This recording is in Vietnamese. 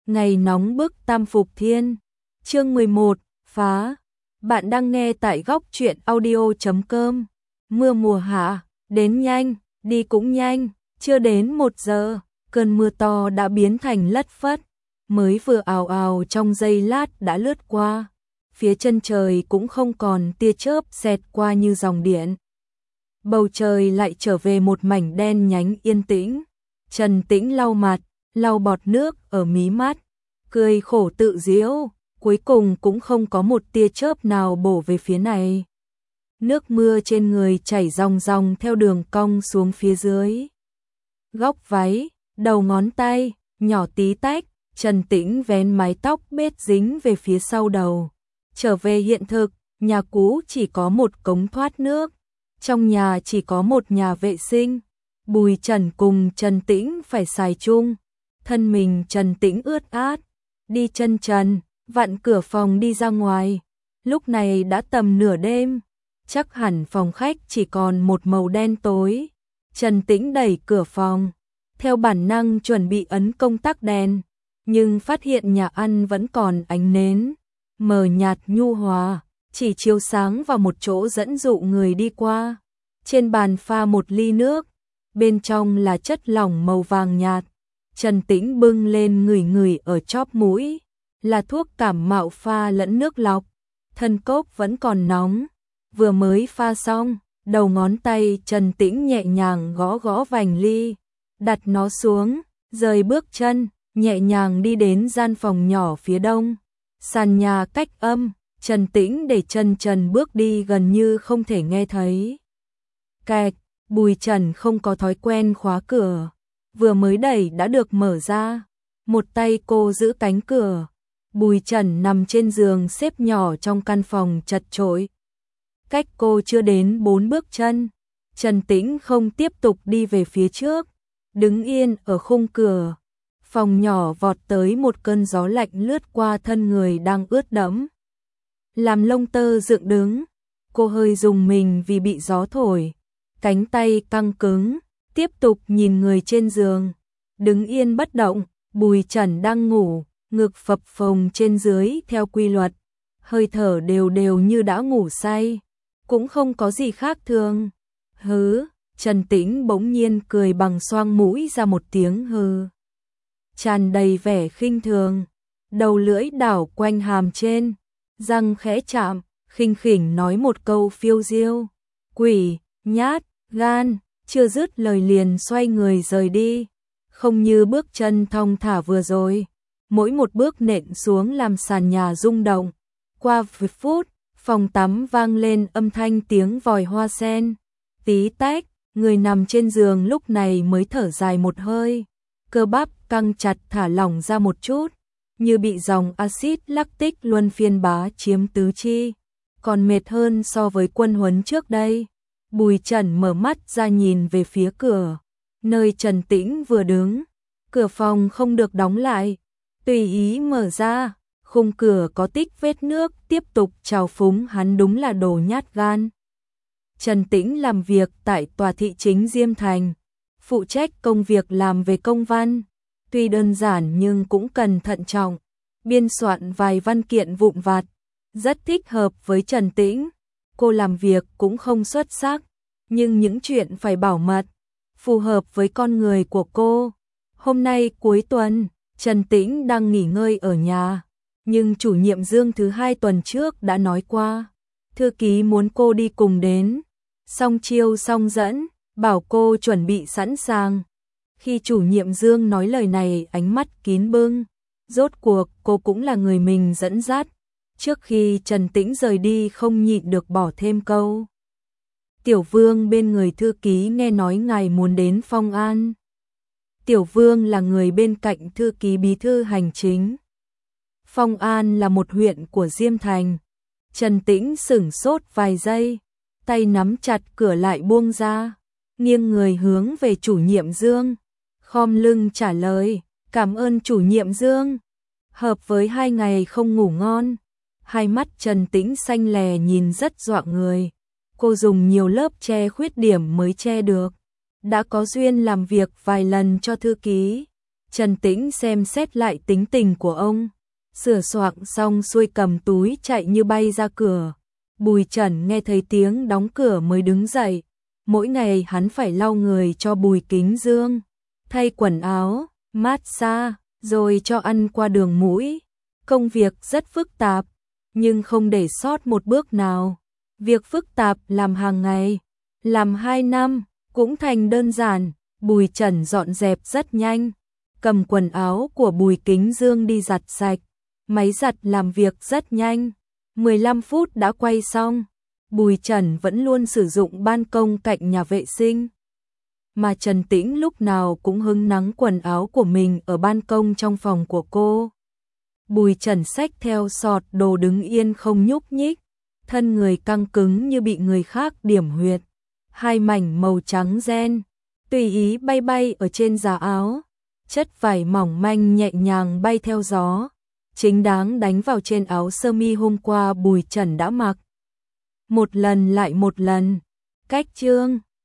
Ngày nóng bức Tam Phục Thiên. Chương 11, phá. Bạn đang nghe tại góc truyện audio.com. Mưa mùa hạ, đến nhanh, đi cũng nhanh, chưa đến 1 giờ, cơn mưa to đã biến thành lất phất, mới vừa ào ào trong giây lát đã lướt qua. Phía chân trời cũng không còn tia chớp xẹt qua như dòng điện. Bầu trời lại trở về một mảnh đen nhánh yên tĩnh. Trần Tĩnh lau mặt, lau bọt nước ở mí mắt, cười khổ tự giễu, cuối cùng cũng không có một tia chớp nào bổ về phía này. Nước mưa trên người chảy ròng ròng theo đường cong xuống phía dưới. Góc váy, đầu ngón tay, nhỏ tí tách, Trần Tĩnh vén mái tóc bết dính về phía sau đầu. Trở về hiện thực, nhà cũ chỉ có một cống thoát nước, trong nhà chỉ có một nhà vệ sinh. Bùi Trần cùng Trần Tĩnh phải xài chung, thân mình Trần Tĩnh ướt át, đi chân trần, vặn cửa phòng đi ra ngoài. Lúc này đã tầm nửa đêm, chắc hẳn phòng khách chỉ còn một màu đen tối. Trần Tĩnh đẩy cửa phòng, theo bản năng chuẩn bị ấn công tắc đèn, nhưng phát hiện nhà ăn vẫn còn ánh nến, mờ nhạt nhu hòa, chỉ chiếu sáng vào một chỗ dẫn dụ người đi qua. Trên bàn pha một ly nước, bên trong là chất lỏng màu vàng nhạt. Trần Tĩnh bưng lên ngửi ngửi ở chóp mũi, là thuốc cảm mạo pha lẫn nước lọc. Thân cốc vẫn còn nóng, vừa mới pha xong, đầu ngón tay Trần Tĩnh nhẹ nhàng gõ gõ vành ly, đặt nó xuống, rời bước chân, nhẹ nhàng đi đến gian phòng nhỏ phía đông. Sàn nhà cách âm, Trần Tĩnh để chân trần bước đi gần như không thể nghe thấy. Kẹt, Bùi Trần không có thói quen khóa cửa, vừa mới đẩy đã được mở ra. Một tay cô giữ cánh cửa. Bùi Trần nằm trên giường xếp nhỏ trong căn phòng chật chội. Cách cô chưa đến 4 bước chân, Trần Tĩnh không tiếp tục đi về phía trước, đứng yên ở khung cửa. Phòng nhỏ vọt tới một cơn gió lạnh lướt qua thân người đang ướt đẫm, làm lông tơ dựng đứng. Cô hơi rùng mình vì bị gió thổi, cánh tay căng cứng, tiếp tục nhìn người trên giường, đứng yên bất động. Bùi Trần đang ngủ, ngực phập phồng trên dưới theo quy luật, hơi thở đều đều như đã ngủ say, cũng không có gì khác thường. Hứ, Trần Tĩnh bỗng nhiên cười bằng xoang mũi ra một tiếng hừ, tràn đầy vẻ khinh thường, đầu lưỡi đảo quanh hàm trên, răng khẽ chạm, khinh khỉnh nói một câu phiêu diêu. Quỷ, nhát, gan, chưa dứt lời liền xoay người rời đi, không như bước chân thong thả vừa rồi. Mỗi một bước nện xuống làm sàn nhà rung động. Qua vài phút, phòng tắm vang lên âm thanh tiếng vòi hoa sen. Tí tách, người nằm trên giường lúc này mới thở dài một hơi. Cơ bắp căng chặt thả lỏng ra một chút, như bị dòng axit lactic luân phiên bá chiếm tứ chi, còn mệt hơn so với quân huấn trước đây. Bùi Trần mở mắt ra nhìn về phía cửa, nơi Trần Tĩnh vừa đứng. Cửa phòng không được đóng lại, tùy ý mở ra, khung cửa có tích vết nước tiếp tục trào phúng hắn đúng là đồ nhát gan. Trần Tĩnh làm việc tại tòa thị chính Diêm Thành, phụ trách công việc làm về công văn, tuy đơn giản nhưng cũng cần thận trọng, biên soạn vài văn kiện vụn vặt, rất thích hợp với Trần Tĩnh. Cô làm việc cũng không xuất sắc, nhưng những chuyện phải bảo mật, phù hợp với con người của cô. Hôm nay cuối tuần, Trần Tĩnh đang nghỉ ngơi ở nhà, nhưng chủ nhiệm Dương thứ 2 tuần trước đã nói qua, thư ký muốn cô đi cùng đến, song chiêu song dẫn, bảo cô chuẩn bị sẵn sàng. Khi chủ nhiệm Dương nói lời này ánh mắt kín bưng, rốt cuộc cô cũng là người mình dẫn dắt. Trước khi Trần Tĩnh rời đi không nhịn được bỏ thêm câu. Tiểu Vương bên người thư ký nghe nói ngài muốn đến Phong An. Tiểu Vương là người bên cạnh thư ký bí thư hành chính. Phong An là một huyện của Diêm Thành. Trần Tĩnh sửng sốt vài giây, tay nắm chặt cửa lại buông ra, nghiêng người hướng về chủ nhiệm Dương, khom lưng trả lời, cảm ơn chủ nhiệm Dương. Hợp với 2 ngày không ngủ ngon, hai mắt Trần Tĩnh xanh lè nhìn rất dọa người. Cô dùng nhiều lớp che khuyết điểm mới che được. Đã có duyên làm việc vài lần cho thư ký, Trần Tĩnh xem xét lại tính tình của ông, sửa soạn xong xuôi cầm túi chạy như bay ra cửa. Bùi Trần nghe thấy tiếng đóng cửa mới đứng dậy. Mỗi ngày hắn phải lau người cho Bùi Kính Dương, thay quần áo, massage, rồi cho ăn qua đường mũi. Công việc rất phức tạp, nhưng không để sót một bước nào. Việc phức tạp làm hàng ngày, làm 2 năm, cũng thành đơn giản. Bùi Trần dọn dẹp rất nhanh, cầm quần áo của Bùi Kính Dương đi giặt sạch. Máy giặt làm việc rất nhanh, 15 phút đã quay xong. Bùi Trần vẫn luôn sử dụng ban công cạnh nhà vệ sinh, mà Trần Tĩnh lúc nào cũng hứng nắng quần áo của mình ở ban công trong phòng của cô. Bùi Trần xách theo sọt đồ đứng yên không nhúc nhích, thân người căng cứng như bị người khác điểm huyệt. Hai mảnh màu trắng ren tùy ý bay bay ở trên giá áo, chất vải mỏng manh nhẹ nhàng bay theo gió, chính đáng đánh vào trên áo sơ mi hôm qua Bùi Trần đã mặc. Một lần lại một lần, cách chương